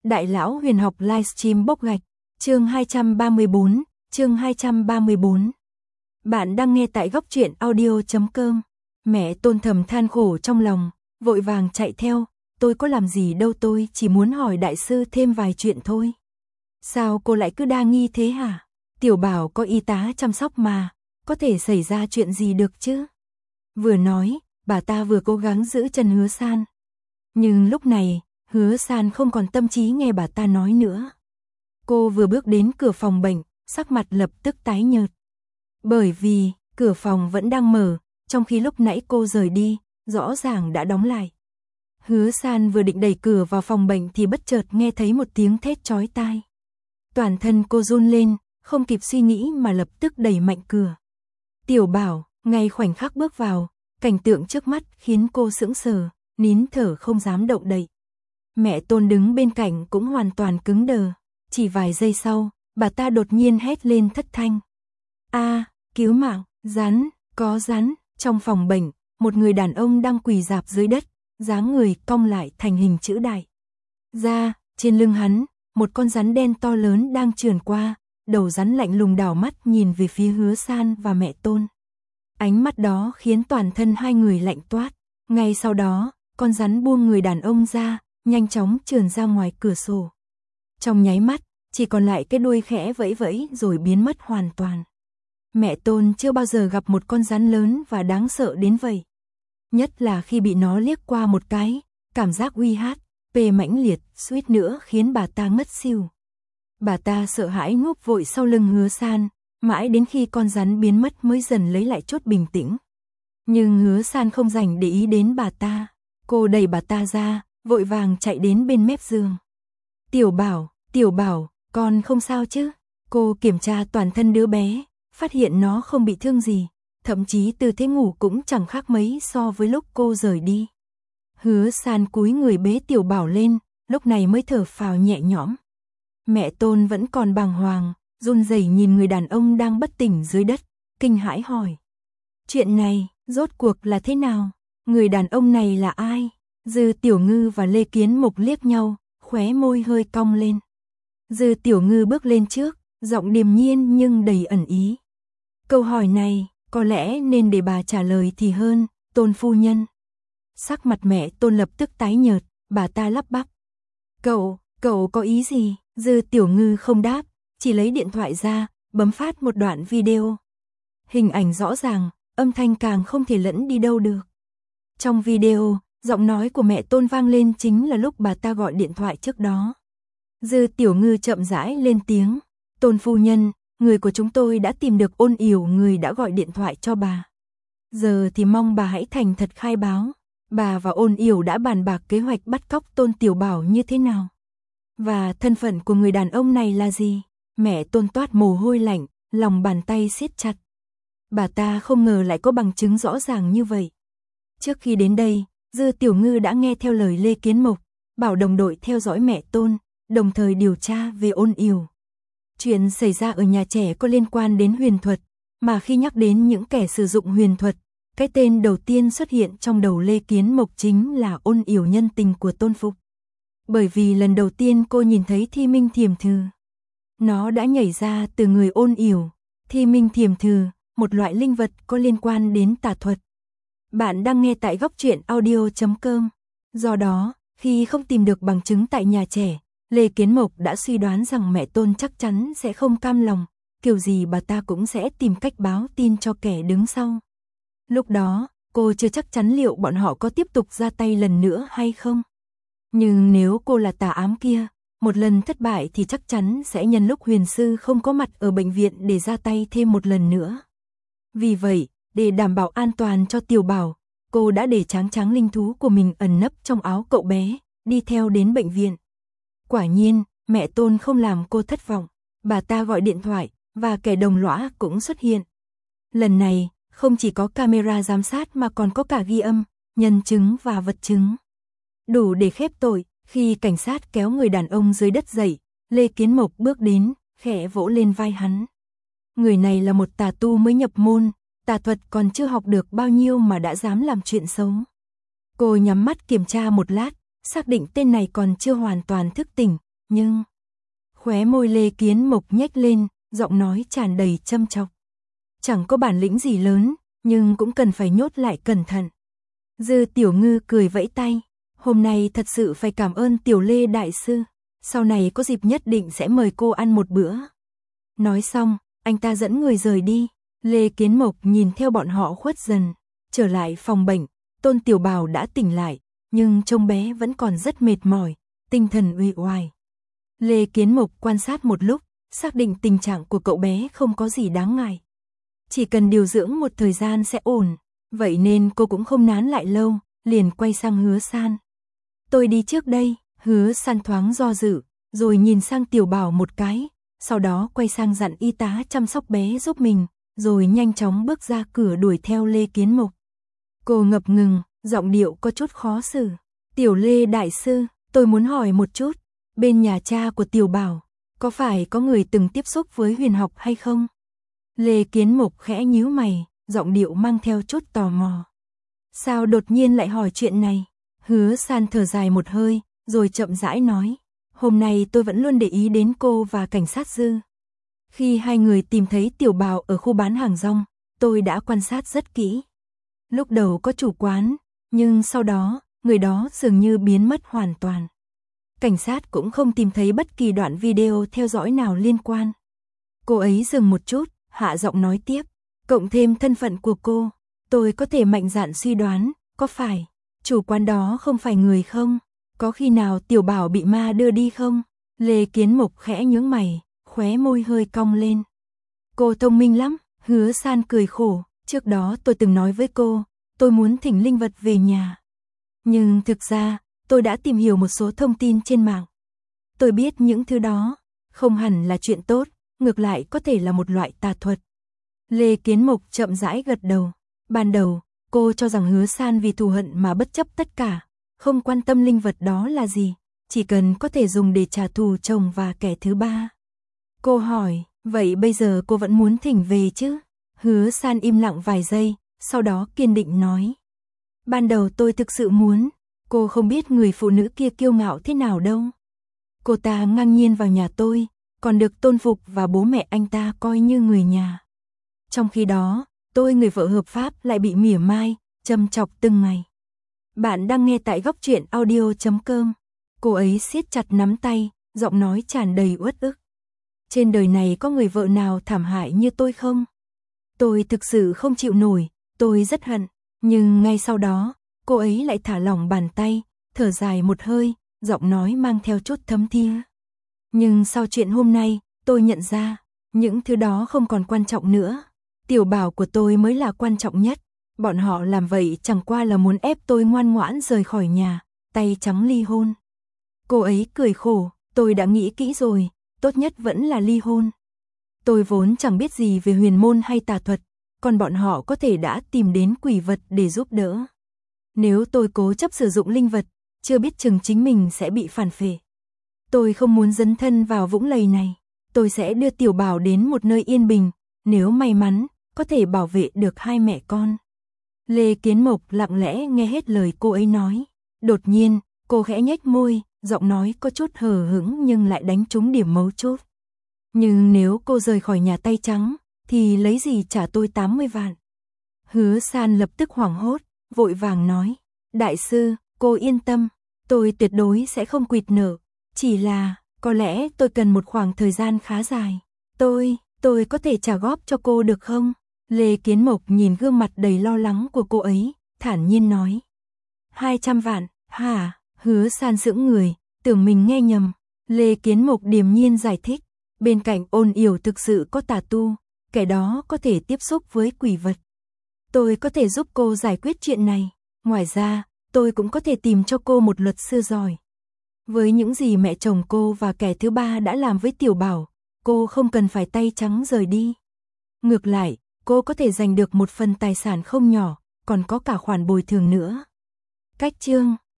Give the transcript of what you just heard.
Đại lão huyền học livestream bốc gạch, chương 234. Bạn đang nghe tại góc truyện audio.com. Mẹ Tôn thầm than khổ trong lòng, vội vàng chạy theo, tôi có làm gì đâu, tôi chỉ muốn hỏi đại sư thêm vài chuyện thôi. Sao cô lại cứ đa nghi thế hả? Tiểu Bảo có y tá chăm sóc mà, có thể xảy ra chuyện gì được chứ? Vừa nói, bà ta vừa cố gắng giữ chân Hứa San. Nhưng lúc này, Hứa San không còn tâm trí nghe bà ta nói nữa. Cô vừa bước đến cửa phòng bệnh, sắc mặt lập tức tái nhợt. Bởi vì, cửa phòng vẫn đang mở, trong khi lúc nãy cô rời đi, rõ ràng đã đóng lại. Hứa San vừa định đẩy cửa vào phòng bệnh thì bất chợt nghe thấy một tiếng thét chói tai. Toàn thân cô run lên, không kịp suy nghĩ mà lập tức đẩy mạnh cửa. Tiểu Bảo, ngay khoảnh khắc bước vào, cảnh tượng trước mắt khiến cô sững sờ, nín thở không dám động đậy. Mẹ Tôn đứng bên cạnh cũng hoàn toàn cứng đờ, chỉ vài giây sau, bà ta đột nhiên hét lên thất thanh. Cứu mạng, rắn, có rắn. Trong phòng bệnh, một người đàn ông đang quỳ rạp dưới đất, dáng người cong lại thành hình chữ đại. Trên lưng hắn, một con rắn đen to lớn đang trườn qua, đầu rắn lạnh lùng đảo mắt nhìn về phía Hứa San và mẹ Tôn. Ánh mắt đó khiến toàn thân hai người lạnh toát. Ngay sau đó, con rắn buông người đàn ông ra, nhanh chóng trườn ra ngoài cửa sổ. Trong nháy mắt, chỉ còn lại cái đuôi khẽ vẫy vẫy rồi biến mất hoàn toàn. Mẹ Tôn chưa bao giờ gặp một con rắn lớn và đáng sợ đến vậy. Nhất là khi bị nó liếc qua một cái, cảm giác uy hát, mãnh liệt, suýt nữa khiến bà ta ngất xỉu. Bà ta sợ hãi núp vội sau lưng Hứa San, mãi đến khi con rắn biến mất mới dần lấy lại chút bình tĩnh. Nhưng Hứa San không dành để ý đến bà ta. Cô đẩy bà ta ra, vội vàng chạy đến bên mép giường. Tiểu Bảo, con không sao chứ? Cô kiểm tra toàn thân đứa bé, phát hiện nó không bị thương gì, thậm chí tư thế ngủ cũng chẳng khác mấy so với lúc cô rời đi. Hứa San cúi người bế Tiểu Bảo lên, lúc này mới thở phào nhẹ nhõm. Mẹ Tôn vẫn còn bàng hoàng, run rẩy nhìn người đàn ông đang bất tỉnh dưới đất, kinh hãi hỏi. Chuyện này, rốt cuộc là thế nào? Người đàn ông này là ai? Dư Tiểu Ngư và Lê Kiến Mục liếc nhau, khóe môi hơi cong lên. Dư Tiểu Ngư bước lên trước, giọng điềm nhiên nhưng đầy ẩn ý. Câu hỏi này, có lẽ nên để bà trả lời thì hơn, Tôn phu nhân. Sắc mặt mẹ Tôn lập tức tái nhợt, bà ta lắp bắp. Cậu có ý gì? Dư Tiểu Ngư không đáp, chỉ lấy điện thoại ra, bấm phát một đoạn video. Hình ảnh rõ ràng, âm thanh càng không thể lẫn đi đâu được. Trong video, giọng nói của mẹ Tôn vang lên chính là lúc bà ta gọi điện thoại trước đó. Dư Tiểu Ngư chậm rãi lên tiếng. Tôn phu nhân, người của chúng tôi đã tìm được Ôn Yểu, người đã gọi điện thoại cho bà. Giờ thì mong bà hãy thành thật khai báo. Bà và Ôn Yểu đã bàn bạc kế hoạch bắt cóc Tôn Tiểu Bảo như thế nào? Và thân phận của người đàn ông này là gì? Mẹ Tôn toát mồ hôi lạnh, lòng bàn tay siết chặt. Bà ta không ngờ lại có bằng chứng rõ ràng như vậy. Trước khi đến đây, Dư Tiểu Ngư đã nghe theo lời Lê Kiến Mục, bảo đồng đội theo dõi mẹ Tôn, đồng thời điều tra về Ôn Yểu. Chuyện xảy ra ở nhà trẻ có liên quan đến huyền thuật, mà khi nhắc đến những kẻ sử dụng huyền thuật, cái tên đầu tiên xuất hiện trong đầu Lê Kiến Mục chính là Ôn Yểu, nhân tình của Tôn Phục. Bởi vì lần đầu tiên cô nhìn thấy Thi Minh Thiềm Thử, nó đã nhảy ra từ người Ôn Yểu. Thi Minh Thiềm Thử, một loại linh vật có liên quan đến tà thuật. Bạn đang nghe tại góc truyện audio.com. Do đó, khi không tìm được bằng chứng tại nhà trẻ, Lê Kiến Mục đã suy đoán rằng mẹ Tôn chắc chắn sẽ không cam lòng, kiểu gì bà ta cũng sẽ tìm cách báo tin cho kẻ đứng sau. Lúc đó, cô chưa chắc chắn liệu bọn họ có tiếp tục ra tay lần nữa hay không. Nhưng nếu cô là tà ám kia, một lần thất bại thì chắc chắn sẽ nhân lúc huyền sư không có mặt ở bệnh viện để ra tay thêm một lần nữa. Vì vậy, để đảm bảo an toàn cho Tiểu Bảo, cô đã để tráng tráng linh thú của mình ẩn nấp trong áo cậu bé, đi theo đến bệnh viện. Quả nhiên, mẹ Tôn không làm cô thất vọng. Bà ta gọi điện thoại, và kẻ đồng lõa cũng xuất hiện. Lần này, không chỉ có camera giám sát mà còn có cả ghi âm, nhân chứng và vật chứng. Đủ để khép tội. Khi cảnh sát kéo người đàn ông dưới đất dậy, Lê Kiến Mục bước đến, khẽ vỗ lên vai hắn. Người này là một tà tu mới nhập môn, tà thuật còn chưa học được bao nhiêu mà đã dám làm chuyện xấu. Cô nhắm mắt kiểm tra một lát, xác định tên này còn chưa hoàn toàn thức tỉnh, nhưng khóe môi Lê Kiến Mộc nhếch lên, giọng nói tràn đầy châm chọc. Chẳng có bản lĩnh gì lớn, nhưng cũng cần phải nhốt lại cẩn thận. Dư Tiểu Ngư cười vẫy tay, hôm nay thật sự phải cảm ơn Tiểu Lê đại sư, sau này có dịp nhất định sẽ mời cô ăn một bữa. Nói xong, anh ta dẫn người rời đi, Lê Kiến Mộc nhìn theo bọn họ khuất dần, trở lại phòng bệnh, Tôn Tiểu Bảo đã tỉnh lại, nhưng trông bé vẫn còn rất mệt mỏi, tinh thần uể oải. Lê Kiến Mộc quan sát một lúc, xác định tình trạng của cậu bé không có gì đáng ngại. Chỉ cần điều dưỡng một thời gian sẽ ổn, vậy nên cô cũng không nán lại lâu, liền quay sang Hứa San. Tôi đi trước đây, Hứa San thoáng do dự, rồi nhìn sang Tiểu Bảo một cái, sau đó quay sang dặn y tá chăm sóc bé giúp mình, rồi nhanh chóng bước ra cửa đuổi theo Lê Kiến Mộc. Cô ngập ngừng, giọng điệu có chút khó xử. Tiểu Lê đại sư, tôi muốn hỏi một chút, bên nhà cha của Tiểu Bảo, có phải có người từng tiếp xúc với huyền học hay không? Lê Kiến Mộc khẽ nhíu mày, giọng điệu mang theo chút tò mò. Sao đột nhiên lại hỏi chuyện này? Hứa San thở dài một hơi, rồi chậm rãi nói. Hôm nay tôi vẫn luôn để ý đến cô và cảnh sát Dư. Khi hai người tìm thấy Tiểu Bảo ở khu bán hàng rong, tôi đã quan sát rất kỹ. Lúc đầu có chủ quán, nhưng sau đó, người đó dường như biến mất hoàn toàn. Cảnh sát cũng không tìm thấy bất kỳ đoạn video theo dõi nào liên quan. Cô ấy dừng một chút, hạ giọng nói tiếp. Cộng thêm thân phận của cô, tôi có thể mạnh dạn suy đoán, có phải chủ quán đó không phải người không? Có khi nào Tiểu Bảo bị ma đưa đi không? Lê Kiến Mộc khẽ nhướng mày, khóe môi hơi cong lên. Cô thông minh lắm, Hứa San cười khổ. Trước đó tôi từng nói với cô, tôi muốn thỉnh linh vật về nhà. Nhưng thực ra, tôi đã tìm hiểu một số thông tin trên mạng. Tôi biết những thứ đó, không hẳn là chuyện tốt, ngược lại có thể là một loại tà thuật. Lê Kiến Mộc chậm rãi gật đầu. Ban đầu, cô cho rằng Hứa San vì thù hận mà bất chấp tất cả, không quan tâm linh vật đó là gì, chỉ cần có thể dùng để trả thù chồng và kẻ thứ ba. Cô hỏi, vậy bây giờ cô vẫn muốn thỉnh về chứ? Hứa San im lặng vài giây, sau đó kiên định nói. Ban đầu tôi thực sự muốn, cô không biết người phụ nữ kia kiêu ngạo thế nào đâu. Cô ta ngang nhiên vào nhà tôi, còn được tôn phục và bố mẹ anh ta coi như người nhà. Trong khi đó, tôi người vợ hợp pháp lại bị mỉa mai, châm chọc từng ngày. Bạn đang nghe tại Góc Truyện Audio.com. Cô ấy siết chặt nắm tay, giọng nói tràn đầy uất ức. Trên đời này có người vợ nào thảm hại như tôi không? Tôi thực sự không chịu nổi, tôi rất hận. Nhưng ngay sau đó, cô ấy lại thả lỏng bàn tay, thở dài một hơi, giọng nói mang theo chút thấm thía. Nhưng sau chuyện hôm nay, tôi nhận ra, những thứ đó không còn quan trọng nữa. Tiểu Bảo của tôi mới là quan trọng nhất. Bọn họ làm vậy chẳng qua là muốn ép tôi ngoan ngoãn rời khỏi nhà, tay trắng ly hôn. Cô ấy cười khổ, tôi đã nghĩ kỹ rồi, tốt nhất vẫn là ly hôn. Tôi vốn chẳng biết gì về huyền môn hay tà thuật, còn bọn họ có thể đã tìm đến quỷ vật để giúp đỡ. Nếu tôi cố chấp sử dụng linh vật, chưa biết chừng chính mình sẽ bị phản phệ. Tôi không muốn dấn thân vào vũng lầy này, tôi sẽ đưa Tiểu Bảo đến một nơi yên bình, nếu may mắn, có thể bảo vệ được hai mẹ con. Lê Kiến Mộc lặng lẽ nghe hết lời cô ấy nói. Đột nhiên, cô khẽ nhếch môi, giọng nói có chút hờ hững nhưng lại đánh trúng điểm mấu chốt. Nhưng nếu cô rời khỏi nhà tay trắng, thì lấy gì trả tôi 80 vạn? Hứa San lập tức hoảng hốt, vội vàng nói. Đại sư, cô yên tâm, tôi tuyệt đối sẽ không quỵt nợ. Chỉ là, có lẽ tôi cần một khoảng thời gian khá dài. Tôi có thể trả góp cho cô được không? Lê Kiến Mộc nhìn gương mặt đầy lo lắng của cô ấy, thản nhiên nói. 200 vạn, hả? Hứa San sững người, tưởng mình nghe nhầm. Lê Kiến Mộc điềm nhiên giải thích. Bên cạnh Ôn Yểu thực sự có tà tu, kẻ đó có thể tiếp xúc với quỷ vật. Tôi có thể giúp cô giải quyết chuyện này. Ngoài ra, tôi cũng có thể tìm cho cô một luật sư giỏi. Với những gì mẹ chồng cô và kẻ thứ ba đã làm với Tiểu Bảo, cô không cần phải tay trắng rời đi. Ngược lại, cô có thể giành được một phần tài sản không nhỏ, còn có cả khoản bồi thường nữa. Cách chương